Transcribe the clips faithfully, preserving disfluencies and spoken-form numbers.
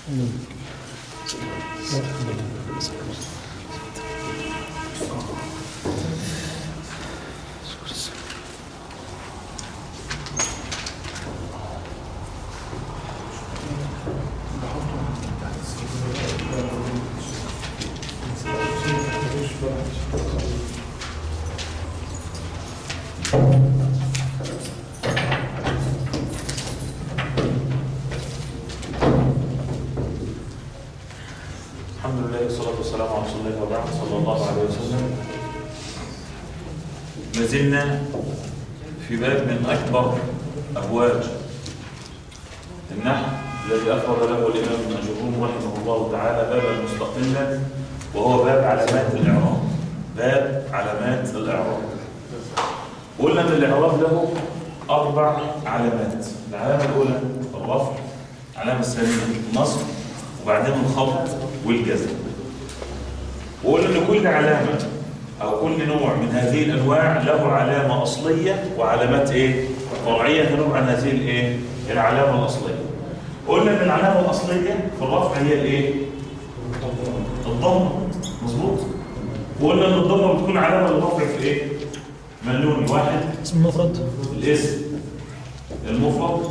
زلنا في باب من أكبر أبواب النحو الذي أفرد له الإمام ابن أجروم رحمه الله تعالى بابا مستقلا، وهو باب علامات الإعراب. باب علامات الإعراب. قلنا أن الإعراب له أربع علامات. العلامة الأولى الرفع، العلامة الثانية النصب، وبعدين الخفض والجزم. وقلنا أن كل علامة أو كل نوع من هذه الأنواع له علامة أصلية وعلامات إيه؟ فرعية تنوع عن هذه الإيه؟ العلامة الأصلية. قلنا أن العلامة الأصلية في الرفع هي الإيه؟ الضمة. مظبوط؟ وقلنا أن الضمة بتكون علامة للرفع في إيه؟ ملون واحد اسم المفرد، الاسم المفرد،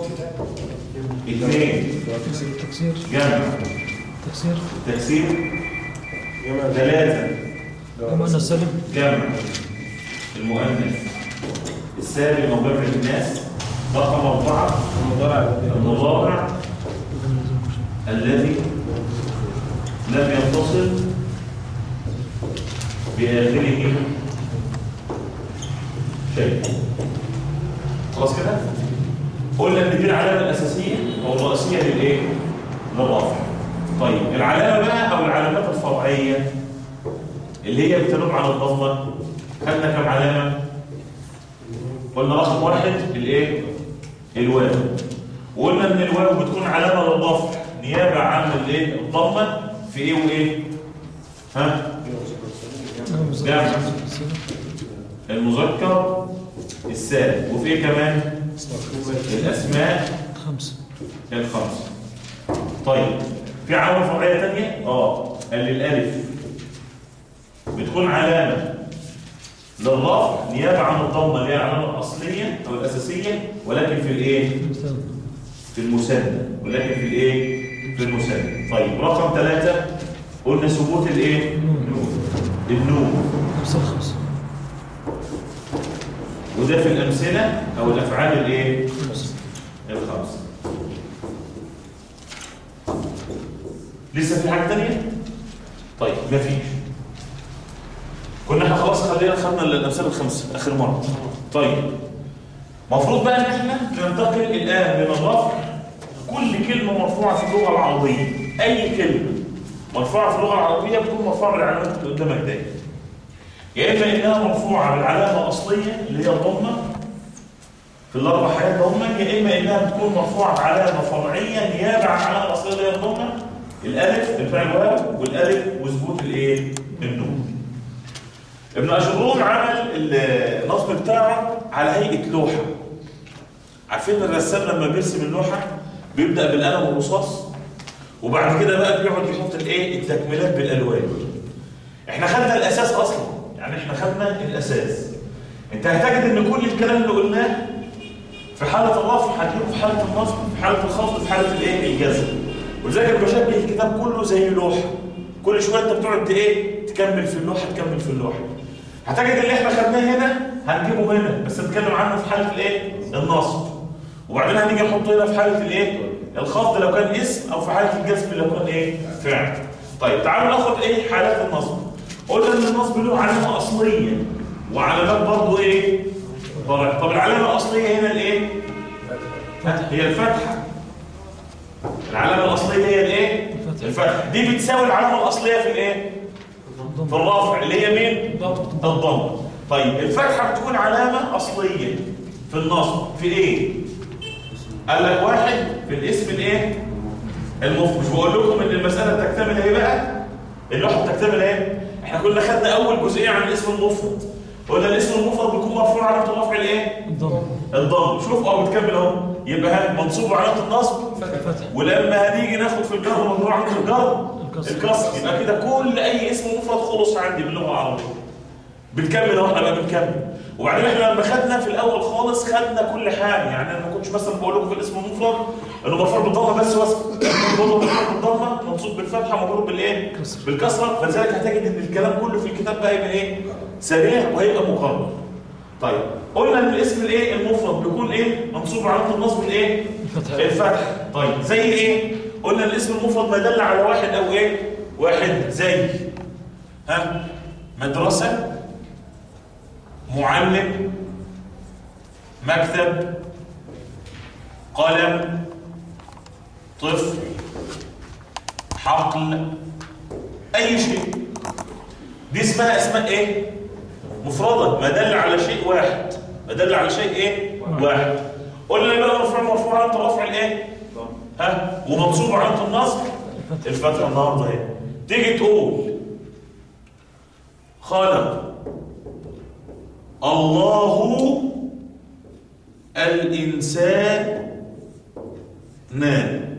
اثنين تكسير جمع تكسير تكسير، ثلاثة المؤنث السالم جمع المؤنث السالم او جمع الناس، رقم أربعة المضارع الذي لم يتصل بآخره شيء. خلاص كده؟ قلنا ان دي العلامة الأساسية أو الرئيسية للإيه؟ للرفع. طيب العلامة بقى أو العلامات الفرعية اللي هي بتنوب عن الضمة، خدنا كم علامة؟ قلنا رقم واحد الإيه؟ الواو. وقلنا ان الواو بتكون علامة للرفع نيابة عن الإيه؟ الضمة في إيه وإيه؟ ها؟ جمع المذكر السالم، وفي إيه كمان؟ الأسماء خمسة الخمسة. طيب في علامة فرعية تانية؟ اه قال الألف بتكون علامة للرفع نيابة عن الضمة اللي هي العلامة الأصلية أو الأساسية، ولكن في الإيه؟ في المثنى، ولكن في الإيه؟ في المثنى. طيب رقم ثلاثة قلنا ثبوت الإيه؟ النون. نفس الخمسة. وده في الأمثلة أو الأفعال الإيه؟ الخمسة. لسه في حاجة تانية؟ طيب مفيش. كنا احنا خلاص خلينا خدنا الأمثلة الخمسة آخر مرة. طيب مفروض بقى إن احنا ننتقل الآن من الرفع. كل كلمة مرفوعة في اللغة العربية، أي كلمة مرفوعة في اللغة العربية بتكون مرفوعة بالعلامات اللي قدامك دايما. يا إما إنها مرفوعة بالعلامة الأصلية اللي هي الضمة في الأربع حاجات ضمة، يا إما إنها بتكون مرفوعة بعلامة فرعية نيابة عن العلامة الأصلية اللي هي الضمة، الألف بتاع الواو والألف وثبوت الإيه؟ النون. ابن أجروم عمل النصب بتاعه على هيئة لوحة. عارفين الرسام لما بيرسم اللوحة بيبدأ بالقلم والرصاص، وبعد كده بقى بيقعد يحط الإيه؟ التكميلات بالألوان. إحنا خدنا الأساس أصلا، يعني إحنا خدنا الأساس. أنت هتجد إن كل الكلام اللي قلناه في حالة الرفع هتجيبه في حالة النصب، في حالة الخفض، في حالة الإيه؟ الجزم. ولذلك بشبه الكتاب كله زي لوحة. كل شوية أنت بتقعد إيه؟ تكمل في اللوحة تكمل في اللوحة. هتجد اللي إحنا خدناه هنا هنجيبه هنا، بس نتكلم عنه في حالة الإيه؟ النصب. وبعدين هنيجي نحطه هنا في حالة الإيه؟ الخفض لو كان اسم، أو في حالة الجزم لو كان إيه؟ فعل. طيب تعالوا ناخد إيه؟ حالات النصب. قلنا إن النصب له علامة أصلية وعلامات برضه إيه؟ طبعا. طب العلامة الأصلية هنا الإيه؟ هي الفتحة. العلامة الأصلية هي الإيه؟ الفتحة. دي بتساوي العلامة الأصلية في الإيه؟ في الرفع اللي هي مين؟ الضم. طيب الفتحة بتكون علامة أصلية في النصب في إيه؟ قال لك واحد في الاسم الإيه؟ المفرد. مش بقول لكم إن المسألة تكتمل إيه بقى؟ اللوحة بتكتمل إيه؟ إحنا كنا خدنا أول جزئية عن الاسم المفرد. قلنا الاسم المفرد بيكون مرفوع علامة الرفع الإيه؟ الضم. الضم. شوف أهو بتكمل أهو. يبقى ها منصوب وعلامة النصب الفتح. ولما هنيجي ناخد في الجر ممنوع عند الجر الكسر. الكسر. يبقى كده كل اي اسم مفرد خلص عندي باللغه العربيه. بنكمل اهو، احنا بقى بنكمل. وبعدين احنا لما خدنا في الاول خالص خدنا كل حاجه، يعني انا ما كنتش مثلا بقول لكم في الاسم المفرد انه مرفوع بالضمه بس واسكت، برضه مرفوع بالضمه منصوب بالفتحه مضروب بالايه؟ بالكسره. فلذلك هتجد ان الكلام كله في الكتاب بقى يبقى ايه؟ سريع وهيبقى مقرر. طيب قلنا ان الاسم الايه المفرد بيكون ايه؟ منصوب علامه النصب الايه؟ الفتح. الفتح. طيب زي ايه؟ قلنا الاسم المفرد ما دل على واحد او ايه؟ واحد. زي ها مدرسه، معلم، مكتب، قلم، طفل، حقل، اي شيء. دي اسمها اسماء ايه؟ مفردة ما دل على شيء واحد، ما دل على شيء ايه؟ واحد. قلنا بقى مرفوع مرفوع علامة رفع الايه؟ ها ومنصوب علامة النصب الفتح. النهارده اهي تيجي تقول خلق الله الإنسان نام.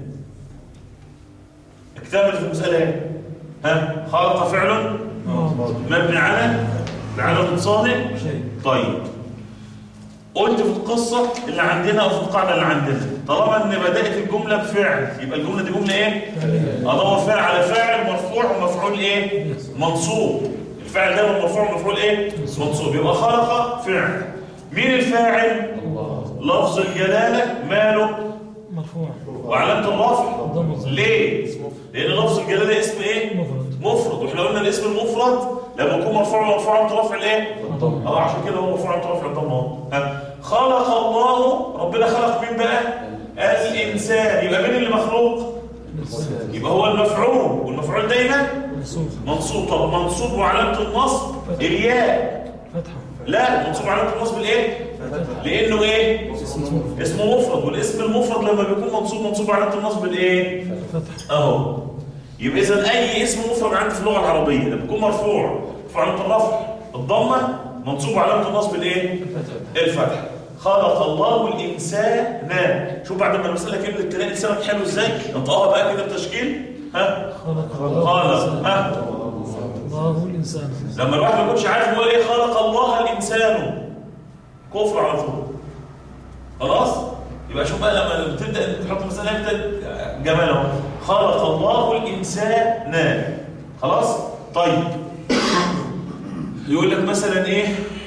اكتملت في المسألة ايه؟ ها خلق فعل مبني على العدد الصادق شيء. طيب قلت في القصة اللي عندنا أو في القاعدة اللي عندنا طالما ان بدأت الجملة بفعل يبقى الجملة دي جملة ايه؟ أدور فعل على فاعل مرفوع ومفعول ايه؟ منصوب. الفاعل ده مرفوع ومفعول ايه؟ منصوب. يبقى خلق فعل. مين الفاعل؟ الله. لفظ الجلالة ماله؟ مرفوع. وعلامة الرفع ضمة. ليه؟ لأن لفظ الجلالة اسم ايه؟ مفرد. مفرد. واحنا قلنا الاسم المفرد لما يكون مرفوع مرفوع علامة رفع الايه؟ الضمة. اه عشان كده هو مرفوع علامة رفع الضمة اهو. ها خلق الله. ربنا خلق مين بقى؟ الإنسان. يبقى مين اللي مخلوق؟ يبقى هو المفعول، والمفعول دايما منصوب. منصوب. طب منصوب وعلامة النصب الياء. فتحة. لا منصوب علامة النصب الايه؟ لأنه ايه؟ اسمه مفرد، والاسم المفرد لما بيكون منصوب منصوب علامة النصب الايه؟ فتحة. اهو. يبقى اذا اي اسم مفرد عندي في اللغة العربية لما يكون مرفوع فعلامة الرفع الضمة منصوب علامة النصب الايه؟ الفتح. خلق الله الإنسان نام. شوف بعد ما المسألة كملت تلاقي لسانك حلو ازاي؟ انطقها بقى كده بتشكيل. ها خلق خلق ها الله الإنسان. لما الواحد ما يكونش عارف هو ايه خلق الله الإنسان كفر على طول. خلاص؟ يبقى شوف بقى لما تبدأ تحط المسألة انت جماله. خلق الله الإنسان نام. خلاص؟ طيب يقول لك مثلا ايه؟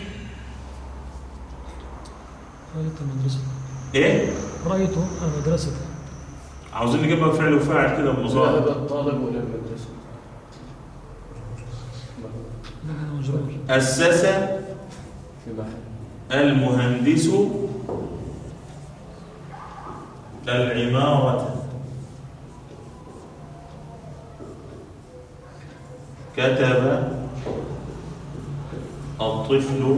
رأيت المدرسة. ايه؟ رأيت المدرسة. عاوزين نجيبها فعل وفاعل كده بمظاهر. ذهب الطالب إلى المدرسة. لكن مجرور. أسس في محل. المهندس العمارة. كتب الطفل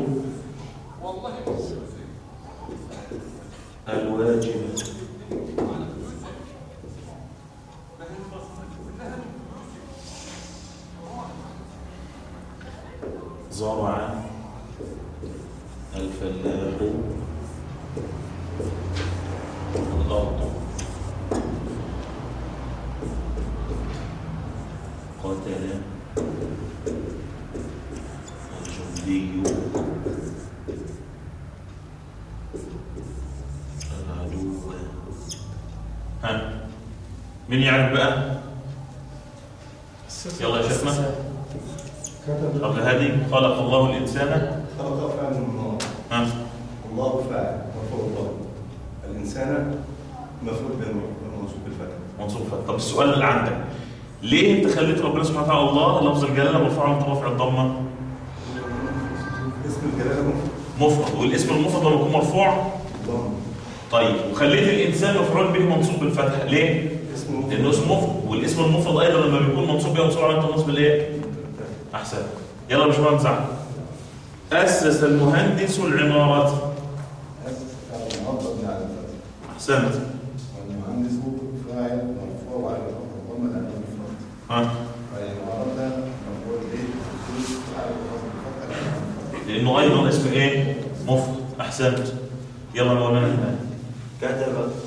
الواجب. زرع الفلاح الأرض. قتل الجندي العدو. ها مين يعرف بقى؟ يلا يا شيخنا. قبل هذه خلق الله الإنسان. خلق فعل من ها الله فاعل مرفوع الله. الإنسان مفعول به منصوب بالفتح. منصوب فتح. طب السؤال اللي عندك ليه انت خليت ربنا سبحانه وتعالى الله لفظ الجلاله مرفوع على رفع الضمه؟ اسم الجلالة مفرد، والاسم المفرد لما يكون مرفوع ضم. طيب وخليت الانسان مفعول به منصوب بالفتح ليه؟ اسمه لانه اسم مفرد، والاسم المفرد ايضا لما بيكون منصوب به منصوب على النصب بالايه؟ احسن. يلا يا باشمهندس احمد. اسس المهندس العمارة. احسنت. والمهندس فاعل مرفوع وعلى رفعه الضمه لانه مفرد. ها والعمارة ده مفعول به منصوب فاعل مرفوع بالفتح. لانه ايضا اسم ايه؟ مفرد. احسنت. يلا يا مولانا. كتب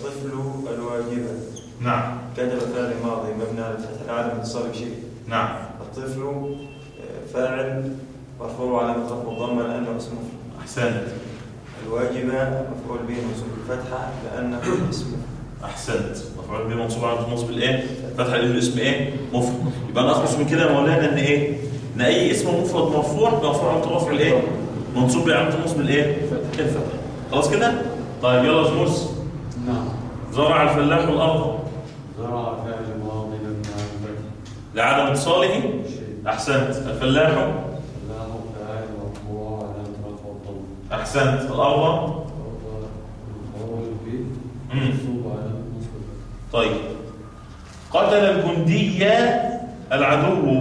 كتب فعل ماضي مبني على الفتح لعدم اتصال بشيء. نعم. الطفل آه، فاعل مرفوع على رفعه الضمه لانه اسم مفرد. احسنت. الواجبه مفعول به منصوب بالفتحه لانه اسم. احسنت. مفعول به منصوب على نصب الايه؟ فتحه لانه اسم ايه؟ مفرد. يبقى انا اخلص من كده يا مولانا ان ايه؟ ان اي اسم مفرد مرفوع مرفوع على رفع الايه؟ منصوب بعلامه نصب الايه؟ الفتحه. خلاص كده؟ طيب يلا يا جموس. نعم. زرع الفلاح الارض. زرع فعل ماضي مبني على الفتح لعدم اتصاله. شيء. احسنت. الفلاح. فلاح فاعل مرفوع على رفعه الضمه. احسنت. الارض. مفعول به مم. منصوب على نصب الفتح. طيب. قتل الجندي العدو.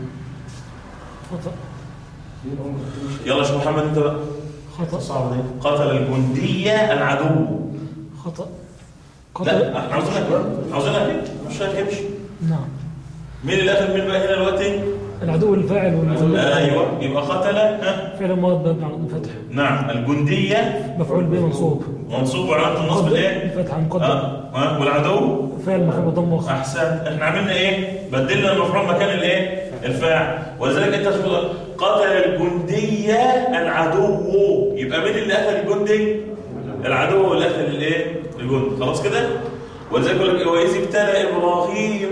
خطأ. يلا يا شيخ محمد انت بقى. خطأ. صعب دي. قتل الجندي العدو. خطأ. لا احنا عاوزينها كده. عاوزينها كده مش هتمشي. نعم. مين اللي قتل مين بقى هنا دلوقتي؟ العدو الفاعل والمفعول. ايوه يبقى قتل ها. فعل ماضي مبني على الفتح. نعم. الجندية مفعول به منصوب. منصوب علامة النصب الايه؟ الفتحة مقدم. اه ها والعدو فعل مفعول بضم مؤخر. احسن. احنا عملنا ايه؟ بدلنا المفعول مكان الايه؟ الفاعل. ولذلك انت تقول قتل الجندية العدو. يبقى مين اللي قتل الجندي؟ العدو اللي قتل الايه؟ الجندي. خلاص كده؟ ولذلك يقول لك واذ ابتلى ابراهيم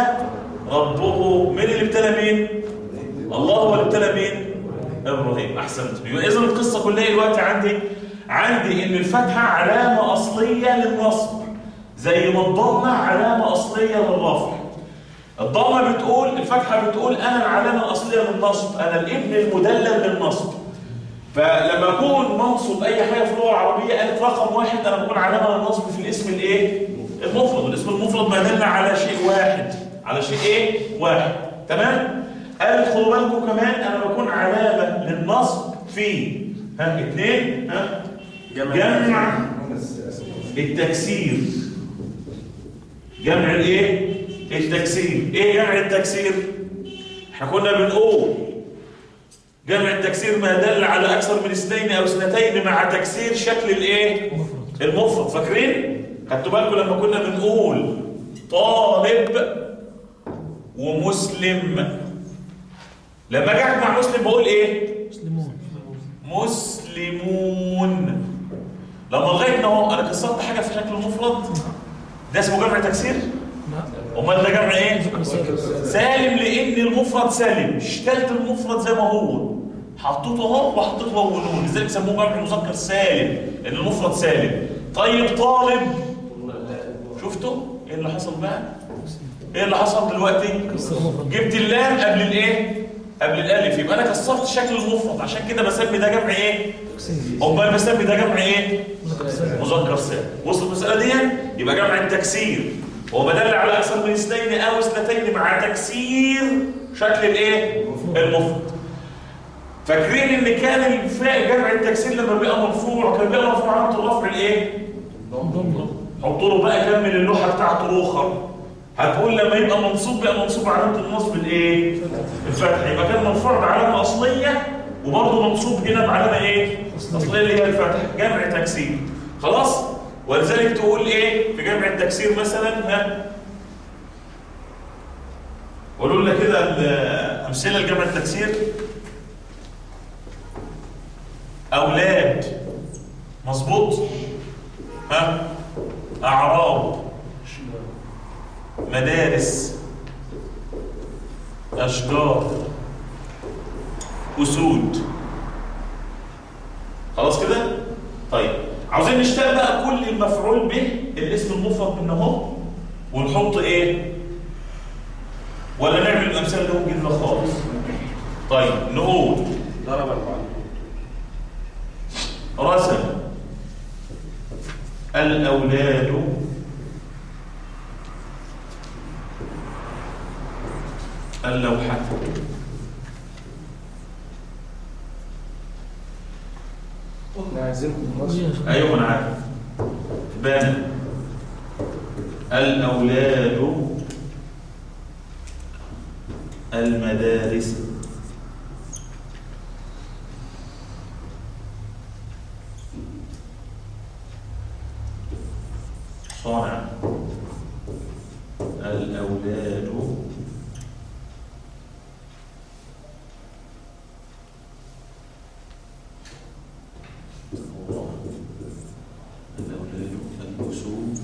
ربه. مين اللي ابتلى مين؟ الله هو اللي ابتلى مين؟ ابراهيم. احسنت. يبقى اذا القصه كلها دلوقتي عندي عندي ان الفتحه علامه اصليه للنصب زي ما الضمه علامه اصليه للرفع. الضمه بتقول الفتحه بتقول انا العلامه الاصليه للنصب، انا الابن المدلل للنصب. فلما اكون منصب اي حاجه في اللغه العربيه الف رقم واحد انا بكون علامه للنصب في الاسم الايه؟ المفرد. الاسم المفرد ما دل على شيء واحد، على شيء ايه؟ واحد. تمام؟ قال خدوا بالكم كمان انا بكون علامه للنصب في ها اثنين ها جمع التكسير. جمع الايه؟ التكسير. ايه جمع التكسير؟ احنا كنا بنقول جمع التكسير ما دل على اكثر من اثنين او اثنتين مع تكسير شكل الايه؟ المفرد. فاكرين؟ خدتوا بالكم لما كنا بنقول طالب ومسلم، لما اجي اجمع مسلم بقول ايه؟ مسلمون. مسلمون. لما لغايه اهو انا كسرت حاجه في شكل المفرد ده اسمه جمع تكسير؟ لا. امال ده جمع ايه؟ سالم. لان المفرد سالم، اشتلت المفرد زي ما هو حطيته اهو وحطيته هو نون، لذلك سموه جمع مذكر سالم ان المفرد سالم. طيب طالب شفتوا ايه اللي حصل بقى؟ ايه اللي حصل دلوقتي؟ جبت اللام قبل الايه؟ قبل الالف، يبقى انا كسرت شكل المفرد، عشان كده بسمي ده جمع ايه؟ امال بسمي ده جمع ايه؟ مذكر سالم. وصل المساله دي؟ يبقى جمع التكسير هو بدل على اكثر من اثنين او اثنتين مع تكسير شكل الايه؟ المفرد. فاكرين ان كان الفاء جمع التكسير لما بيبقى مرفوع كان بيبقى مرفوع علامه الرفع الايه؟ حطوا له بقى كمل اللوحه بتاعته الاخر. هتقول لما يبقى منصوب بقى منصوب علامه النصب الايه؟ الفتح. يبقى كان مرفوع بعلامه اصليه وبرضه منصوب هنا بعلامه ايه؟ اصليه اللي هي الفتح. جمع تكسير. خلاص؟ ولذلك تقول ايه في جمع التكسير مثلا؟ ها قولوا لنا كده الامثله لجمع التكسير. اولاد مظبوط؟ ها اعراب مدارس اشجار اسود. خلاص كده؟ طيب عاوزين نشتغل بقى كل المفعول به الاسم المفرد منه اهو ونحط ايه؟ ولا نعمل الامثله دي جديده خالص؟ طيب نقول ضرب المعلم رسم الاولاد اللوحه. ايوه انا عارف. بنى الاولاد المدارس. صانع الأولاد الأولاد الأسود.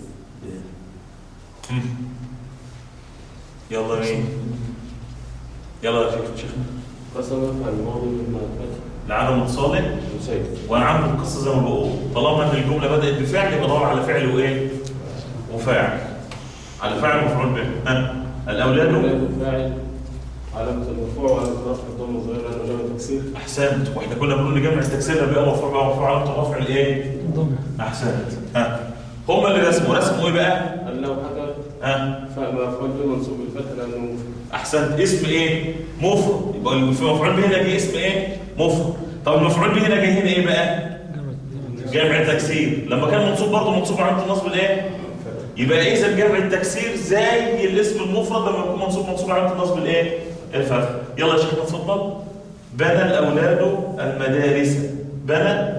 يلا مين؟ يلا يا شيخ شيخنا. قسمت الماضي مما الفتح لعدم اتصاله مسيد. وانا عامل القصه زي ما بقول، طالما ان الجمله بدات بفعل يبقى ادور على فعل وايه؟ وفاعل. على فاعل مفعول به. ها الاولاد فاعل علامة المرفوع وعلامة رفع الضم الظاهرة لأنه جمع تكسير. احسنت، واحنا كنا بنقول ان جمع التكسير بيبقى مرفوع بقى مرفوع علامه الرفع الايه؟ ضمن. احسنت. ها هم اللي رسموا رسموا ايه بقى؟ لو حكى ها فمفعول به منصوب بالفتح لأنه احسنت. اسم ايه؟ مفرد، يبقى المفعول به هنا جه اسم ايه؟ مفرد. طب المفعول به هنا جه هنا ايه بقى؟ جمع التكسير. لما كان منصوب برضه منصوب علامه النصب الايه؟ يبقى اذا جمع التكسير زي الاسم المفرد لما يكون منصوب منصوب علامه النصب الايه؟ الفتح. يلا يا شيخنا اتفضل. بنى الاولاد المدارس. بنى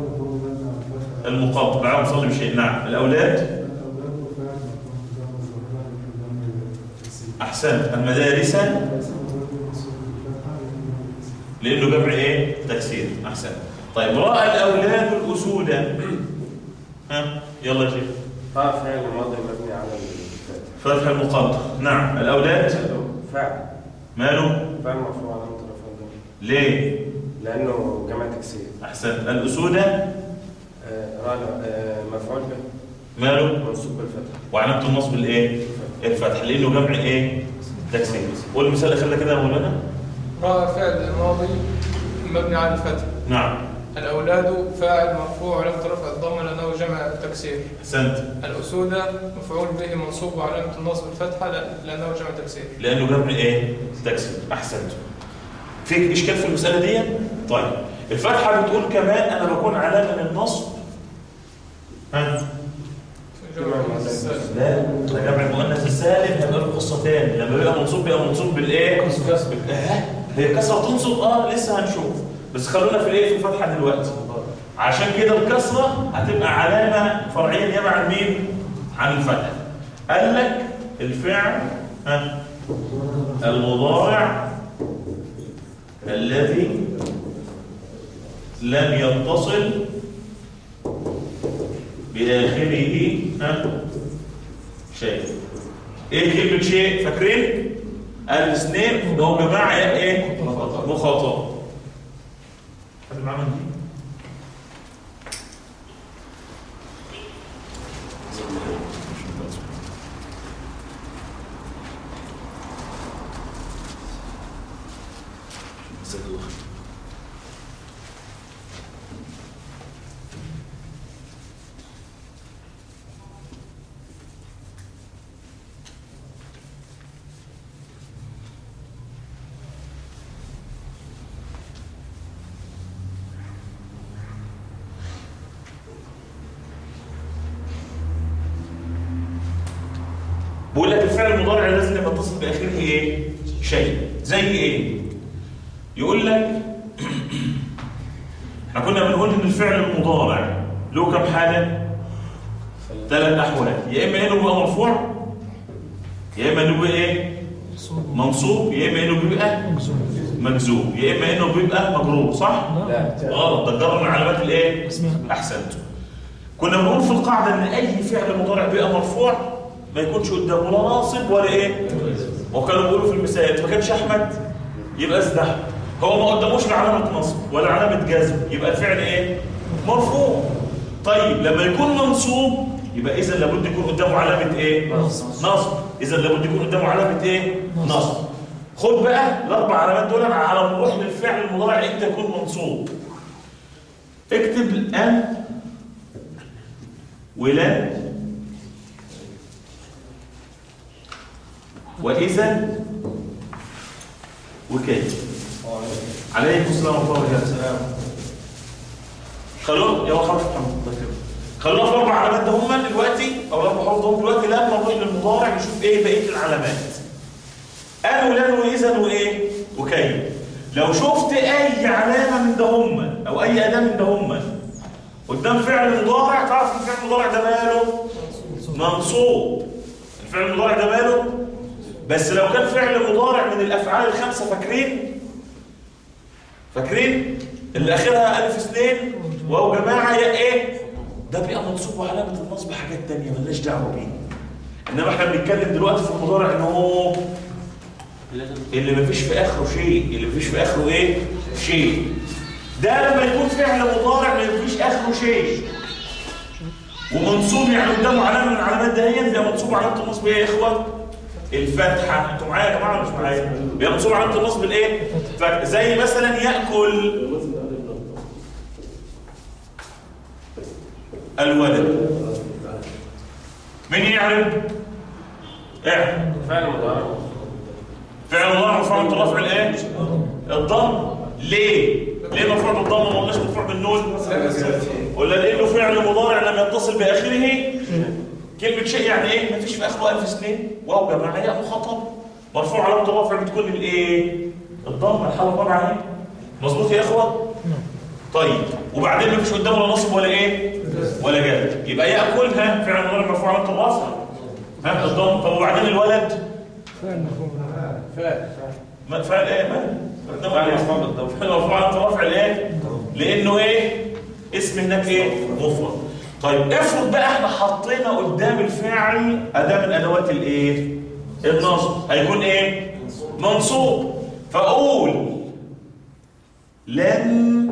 المقام معاهم صلي بشيء. نعم الاولاد احسنت. المدارس لانه جمع ايه؟ تكسير. احسنت. طيب راى الاولاد الاسود. ها يلا يا شيخ. فاعل فعل الماضي مبني على الفتح. فتح المقدر. نعم الاولاد فاعل ماله؟ فاعل مرفوع علامة رفع الضم ليه؟ لأنه جمع تكسير. احسنت. الاسود مفعول به ماله؟ منصوب بالفتح وعلامه النصب الايه؟ الفتح لانه جمع ايه؟ تكسير. قول مثال اللي خلى كده يا مولانا. راى فعل الماضي مبني على الفتح. نعم الأولاد فاعل مرفوع وعلامة رفع الضمة لأنه جمع تكسير. احسنت. الأسود مفعول به منصوب وعلامة النصب الفتحة لأنه جمع تكسير. لانه جمع ايه؟ تكسير. احسنت. فيك اشكال في المساله دي؟ طيب الفتحه بتقول كمان انا بكون علامه من النصب. ها لا ده جمع المؤنث السالم هيبقى له قصه ثانيه. لما بيبقى منصوب بيبقى منصوب بالايه؟ كسر. هي كسره تنصب اه لسه هنشوف، بس خلونا في الايه؟ في الفتحه دلوقتي. عشان كده الكسره هتبقى علامه فرعيه نيابه عن مين؟ عن الفتح. قال لك الفعل ها المضارع الذي لم يتصل بآخره ها شيء. ايه كلمة شيء؟ فاكرين؟ الاثنين ده هو جماعة ايه؟ مخاطب. حد معاه منديل؟ بقول لك الفعل المضارع لازم يبقى متصل باخره ايه؟ شيء. زي ايه؟ يقول لك احنا كنا بنقول ان الفعل المضارع له كم حاله؟ ثلاث احوال. يا اما انه بيبقى مرفوع، يا اما انه بيبقى ايه؟ منصوب، يا اما انه بيبقى مجزوم، يا اما انه بيبقى مجرور. صح؟ لا غلط. ده جر من علامات الايه؟ احسنت. كنا بنقول في القاعده ان اي فعل مضارع بيبقى مرفوع ما يكونش قدامه لا ناصب ولا ايه؟ وكانوا بيقولوا في المثال ما كانش احمد يبقى ازدح. هو ما قداموش لا علامه نصب ولا علامه جزم، يبقى الفعل ايه؟ مرفوع. طيب لما يكون منصوب يبقى اذا لابد يكون قدامه علامه ايه؟ نصب. اذا لابد يكون قدامه علامه ايه؟ نصب. خد بقى الاربع علامات دول على ما نروح للفعل المضارع امتى يكون منصوب. اكتب ان ولن وإذا وكيف. عليكم السلام ورحمة الله وبركاته. خلونا يا خلاص محمد خلونا في الأربع علامات ده هم دلوقتي أو الأربع حروف ده هم دلوقتي. لما نروح للمضارع نشوف إيه بقية العلامات. أن ولن وإذا وإيه وكيف. لو شفت أي علامة من ده هم أو أي أداة من ده هم قدام فعل مضارع تعرف إن فعل المضارع ده ماله؟ منصوب. الفعل المضارع ده ماله؟ بس لو كان فعل مضارع من الافعال الخمسه، فاكرين؟ فاكرين؟ اللي اخرها الف اثنين واو جماعه يا ايه؟ ده بيبقى منصوب وعلامه النصب حاجات ثانيه مالناش دعوه بيه. انما احنا بنتكلم دلوقتي في المضارع ان هو اللي مفيش في اخره شيء، اللي مفيش في اخره ايه؟ شيء. ده لما يكون فعل مضارع ما مفيش اخره شيء ومنصوب يعني قدامه علامه من العلامات دهيت، ده منصوب علامه النصب ايه يا اخوه؟ الفتحه. انتوا معايا يا جماعه ولا مش معايا؟ بيبقى منصوب علامه النصب الايه؟ فتحه. زي مثلا ياكل الولد. مين يعرف؟ اعرف. فعل مضارع. فعل مضارع مرفوع بالرفع الايه؟ الضم. ليه؟ ليه مرفوع بالضم وما قلناش مرفوع بالنون؟ ولا لانه فعل مضارع لم يتصل باخره كلمه شيء يعني ايه؟ مفيش في اخره الف سنين واو جماعه ياء مخاطب مرفوع علامه الرفع بتكون الايه؟ الضم. الحاله الرابعه اهي. مظبوط يا اخوه؟ طيب وبعدين مفيش قدامه لا نصب ولا ايه؟ ولا جاد. يبقى ياكلها فعل مضارع مرفوع علامه الرفع ها الضم. طب وبعدين الولد؟ فعل مرفوع. فعل ما فعل ايه؟ ما فعل مرفوع بالضم. فعل مرفوع علامه الرفع الايه؟ لانه ايه؟ اسم هناك ايه؟ مفرد. طيب افرض بقى احنا حطينا قدام الفعل اداه من ادوات الايه؟ النصب. هيكون ايه؟ منصوب. فاقول لن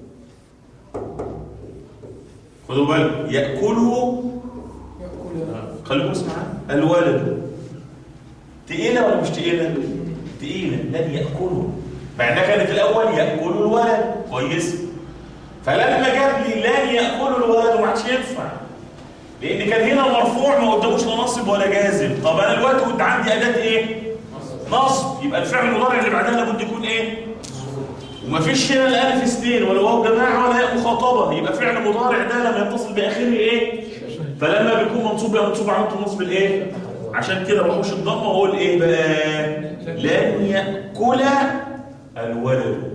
خدوا بالكم ياكلوا خليكم اسمعوا الولد. تقيله ولا مش تقيله؟ تقيله. لن ياكلوا مع انها كانت الاول ياكلوا الولد كويس. فلما جاب لي لن ياكلوا الولد وما عادش ينفع لان كان هنا مرفوع ما قداموش لا نصب ولا جازم. طب انا دلوقتي كنت عندي اداه ايه؟ نصب. يبقى الفعل المضارع اللي بعدها لابد يكون ايه؟ ومفيش هنا لا الف اثنين ولا واو جماعه ولا ياء مخاطبه. يبقى فعل مضارع ده لما يتصل باخره ايه؟ فلما بيكون منصوب يبقى منصوب علامه النصب الايه؟ عشان كده بحوش الضمه واقول ايه بقى؟ لن ياكل الولد.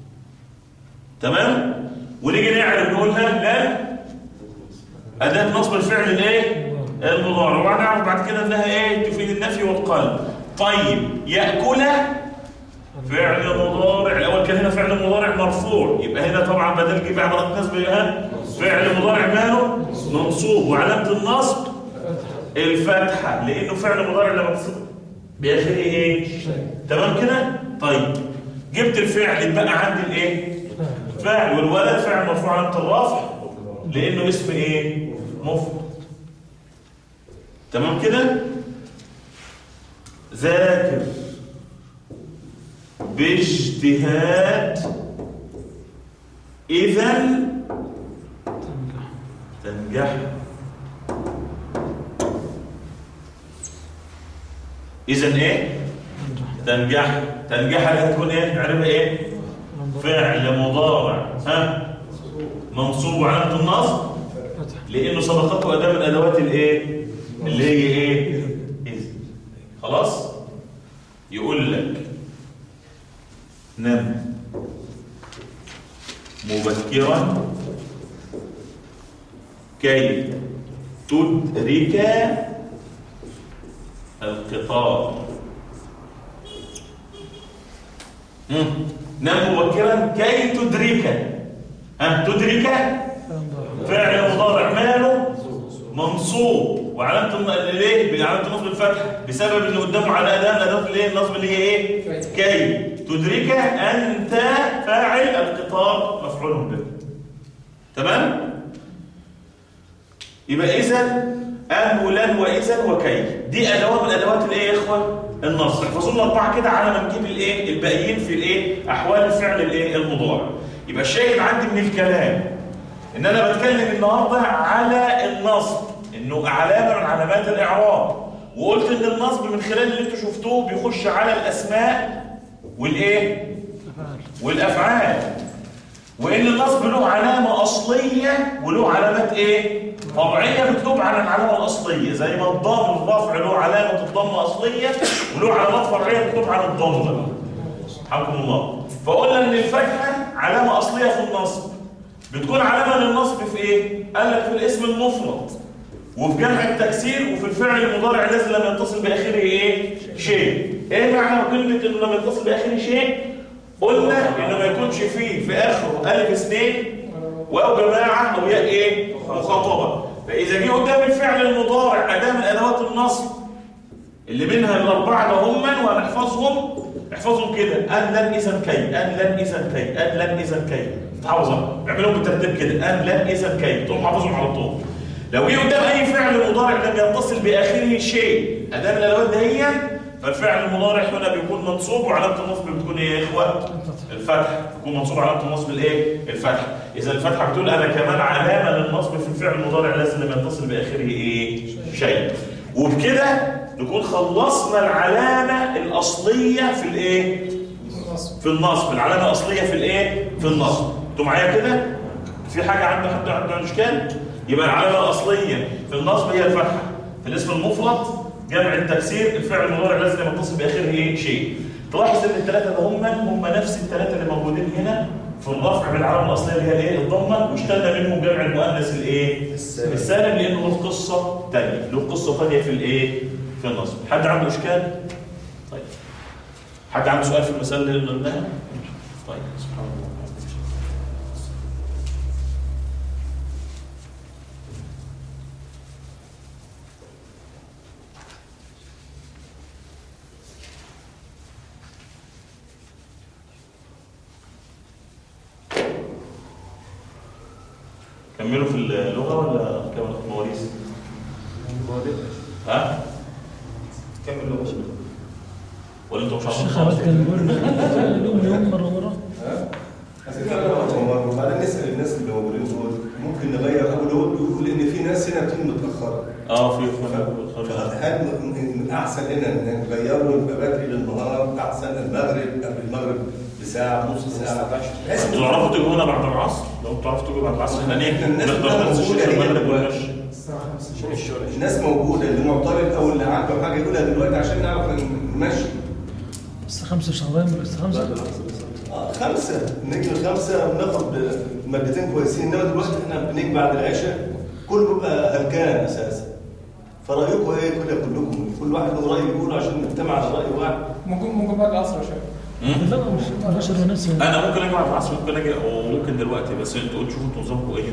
تمام؟ ونيجي نعرف نقولها لن اداه نصب الفعل الايه؟ المضارع. وهنعرف بعد كده انها ايه؟ تفيد النفي والقلب. طيب ياكل فعل مضارع. الاول كان هنا فعل مضارع مرفوع يبقى هنا طبعا بدل جيب عباره نصب ايه؟ فعل مضارع ماله؟ منصوب وعلامه النصب الفتحه لانه فعل مضارع لما تصب باخره ايه؟ تمام كده؟ طيب جبت الفعل يبقى عندي الايه؟ فاعل. والولد فعل مرفوع علامه الرفع لانه اسم ايه؟ مفرد. تمام كده؟ ذاكر باجتهاد اذا تنجح. اذا ايه؟ تنجح. تنجح اللي هتكون ايه؟ نعرفها ايه؟ فعل مضارع ها منصوب وعلامه النصب لانه سبقته اداه من ادوات الايه؟ اللي هي ايه؟ اذا. خلاص؟ يقول لك نم مبكرا كي تدرك القطار. نم مبكرا كي تدرك. ها تدرك فعل مضارع ماله؟ منصوب وعلامه الايه؟ بعلامه النصب الفتح بسبب ان قدامه على اداه من ادوات الايه؟ النصب اللي هي ايه؟ كي تدرك انت فاعل القطار مفعول به. تمام؟ يبقى اذا ان ولن واذا وكي دي ادوات من ادوات الايه يا اخوه؟ النصب. احفظوا لنا اربعه كده على ما نجيب الايه؟ الباقيين في الايه؟ احوال الفعل الايه؟ المضارع. يبقى الشاهد عندي من الكلام ان انا بتكلم النهارده على النصب انه علامه من علامات الاعراب. وقلت ان النصب من خلال اللي انتوا شفتوه بيخش على الاسماء والايه؟ والافعال. وان النصب له علامه اصليه وله علامات ايه؟ طبيعيه بتنوب عن العلامه الاصليه زي ما الضم الرفع له علامه الضمه اصليه وله علامات فرعيه بتنوب عن الضمه. حكم الله. فقلنا ان الفتحه علامه اصليه في النصب. بتكون علامه للنصب في ايه؟ قال لك في الاسم المفرد وفي جمع التكسير وفي الفعل المضارع الذي لم يتصل باخره ايه؟ شيء. ايه معنى كلمه انه لم يتصل باخره شيء؟ قلنا انه ما يكونش فيه في اخره الف اثنين واو جماعه او ياء ايه؟ مخاطبه. فاذا جه قدام الفعل المضارع اداه من ادوات النصب اللي منها الاربعه ده هم وهنحفظهم، احفظهم كده: ان لن اذا كي، ان لن اذا كي، ان لن اذا كي. تحفظهم، اعملهم بالترتيب كده: ان لن اذا كي، تقوم حافظهم على طول. لو جه قدام اي فعل مضارع لم يتصل باخره شيء اداه من الادوات دهيا، فالفعل المضارع هنا بيكون منصوب وعلامه النصب بتكون ايه يا اخوه؟ الفتح. بيكون منصوب علامه النصب الايه؟ الفتح. اذا الفتحه بتقول انا كمان علامه للنصب في الفعل المضارع الذي لم يتصل باخره ايه؟ شيء. وبكده نكون خلصنا العلامه الاصليه في الايه؟ في النصب. العلامه الاصليه في الايه؟ في النصب. انتوا معايا كده؟ في حاجه عنده حد عنده اشكال؟ يبقى العلامه الاصليه في النصب هي الفتحه. في الاسم المفرد جمع التكسير الفعل المضارع الذي لم يتصل باخره ايه؟ شيء. تلاحظ ان الثلاثه ده هم هم نفس الثلاثه اللي موجودين هنا في الرفع بالعلامه الاصليه اللي هي الايه؟ الضمه، واشتل منهم جمع المؤنث الايه؟ السالم، لانه له قصه ثانيه، له قصه ثانيه في الايه؟ في النصب. حد عنده اشكال؟ طيب. حد عنده سؤال في المساله اللي قلناها؟ طيب سبحان الله. كملوا في اللغة ولا كملوا في المواريث؟ ها؟ كمل اللغة شباب. ولا انتوا مش عارفين؟ الشيخ عبد كان بيقول يوم يوم مرة مرة. وبعدين نسأل الناس اللي موجودين دول ممكن نغير أول يقول يقول إن في ناس هنا بتيجي متأخرة. اه في متأخرة. هل من الأحسن لنا نغيره يبقى بدري للنهار أحسن المغرب قبل المغرب بساعة نص ساعة؟ انتوا تعرفوا تجوا هنا بعد العصر؟ لو بتعرفوا تجوا بعد العصر احنا ليه؟ نقدر ننزل المغرب والعشاء. الناس موجودة اللي معترض أو اللي عنده حاجة يقولها دلوقتي عشان نعرف نمشي. بس خمسة شغالين بس خمسة. اه خمسة نيجي الخمسة وناخد مادتين كويسين، انما دلوقتي احنا بنيجي بعد العشاء كله بيبقى هلكان اساسا. فرأيكم ايه كده كلكم؟ كل واحد له رأي يقوله عشان نجتمع على رأي واحد. ممكن ممكن بعد العصر يا شباب. لا مش عشر وناس. انا ممكن اجي بعد العصر، ممكن اجي وممكن دلوقتي، بس انتوا تشوفوا انتوا نظامكم ايه.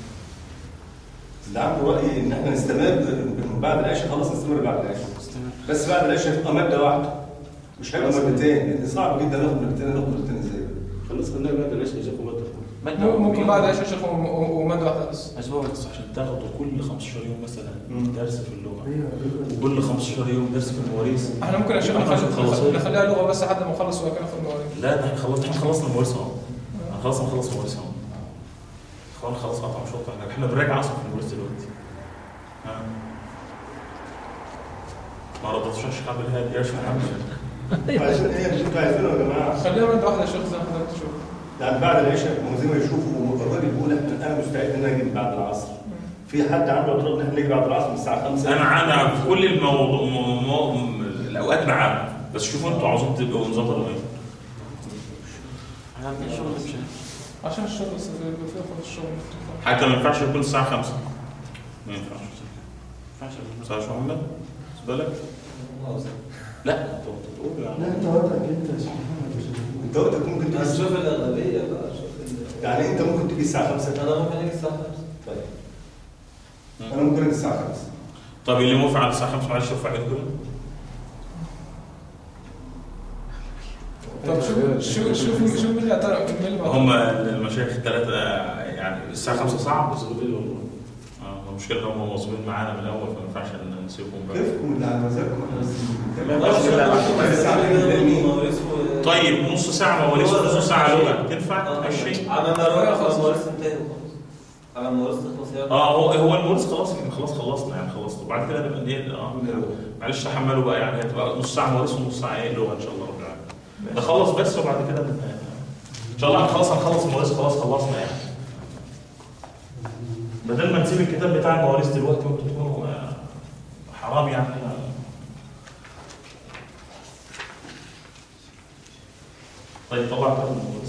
اللي عنده رأي ان احنا نستمر بعد العشاء خلاص نستمر بعد العشاء. بس بعد العشاء تبقى مادة واحدة. مش هيبقى مادتين، لان صعب جدا ناخد مادتين ناخد مادتين ازاي؟ خلاص خلينا بعد العشاء نشوفوا مادة. ممكن بعد العشاء يا شيخ ومادة واحدة بس. اسبوع بس عشان تاخدوا كل خمستاشر يوم مثلا درس في اللغة. وكل خمستاشر يوم درس في المواريث. احنا ممكن يا شيخ نخليها لغة بس لحد ما نخلص وكنا في المواريث. لا ده احنا خلصنا احنا خلصنا المواريث اهو. خلاص هنخلص المواريث اهو. اخوان خلاص قطع مش قطع، احنا بنراجع اصلا في المواريث دلوقتي. ها. ما رضتش الشيخ عبد الهادي يا شيخ محمد. عشان ايه مش انتوا عايزينه يا جماعه؟ خليها مادة واحدة يا شيخ زي ما حضرتك تشوف. يعني بعد العشاء هم زي ما يشوفوا الراجل بيقول احنا انا مستعد ان انا اجي بعد العصر. في حد عنده اعتراض ان احنا نيجي بعد العصر من الساعه خمسة؟ انا انا في كل الموضوع مو... مو... الاوقات معاكم، بس شوفوا انتوا عاوزين تبقوا نظام ولا ايه؟ عشان الشغل بس في الشغل. حتى ما ينفعش يكون الساعه خمسة. ما ينفعش. ما ينفعش الساعه شو محمد؟ خد بالك؟ لا انتوا بتقولوا يعني. لا انت وقتك انت انت وقتك ممكن تيجي هنشوف الأغلبية بقى. يعني انت ممكن تيجي الساعه خمسة. أنا ممكن أجي الساعة خمسة. طيب انا ممكن اجي الساعه خمسة. طب اللي موافق على الساعه خمسة معلش يرفع ايده كده. طب شوف شوف شوف شوف مين اللي اعترف مين اللي هم المشايخ الثلاثه يعني الساعه خمسة صعب بس والله. اه المشكله هم موظفين معانا من الاول فما ينفعش نسيبهم بقى. كيفكم اللي على مزاجكم احنا. طيب نص ساعه مواريث نص ساعه لغه تنفع؟ ماشي. على ما نروح المواريث انتهت خلاص. على المواريث تخلص. اه هو هو المورث خلاص احنا خلاص خلصنا يعني خلصنا وبعد كده نبقى ايه اه معلش تحملوا بقى يعني هتبقى نص ساعه مورث ونص ساعه ايه لغه ان شاء الله رب العالمين. نخلص بس وبعد كده ان شاء الله خلاص هنخلص المواريث خلاص خلصنا يعني. بدل ما نسيب الكتاب بتاع المواريث دلوقتي وانتوا تكونوا حرام يعني. طيب طبعا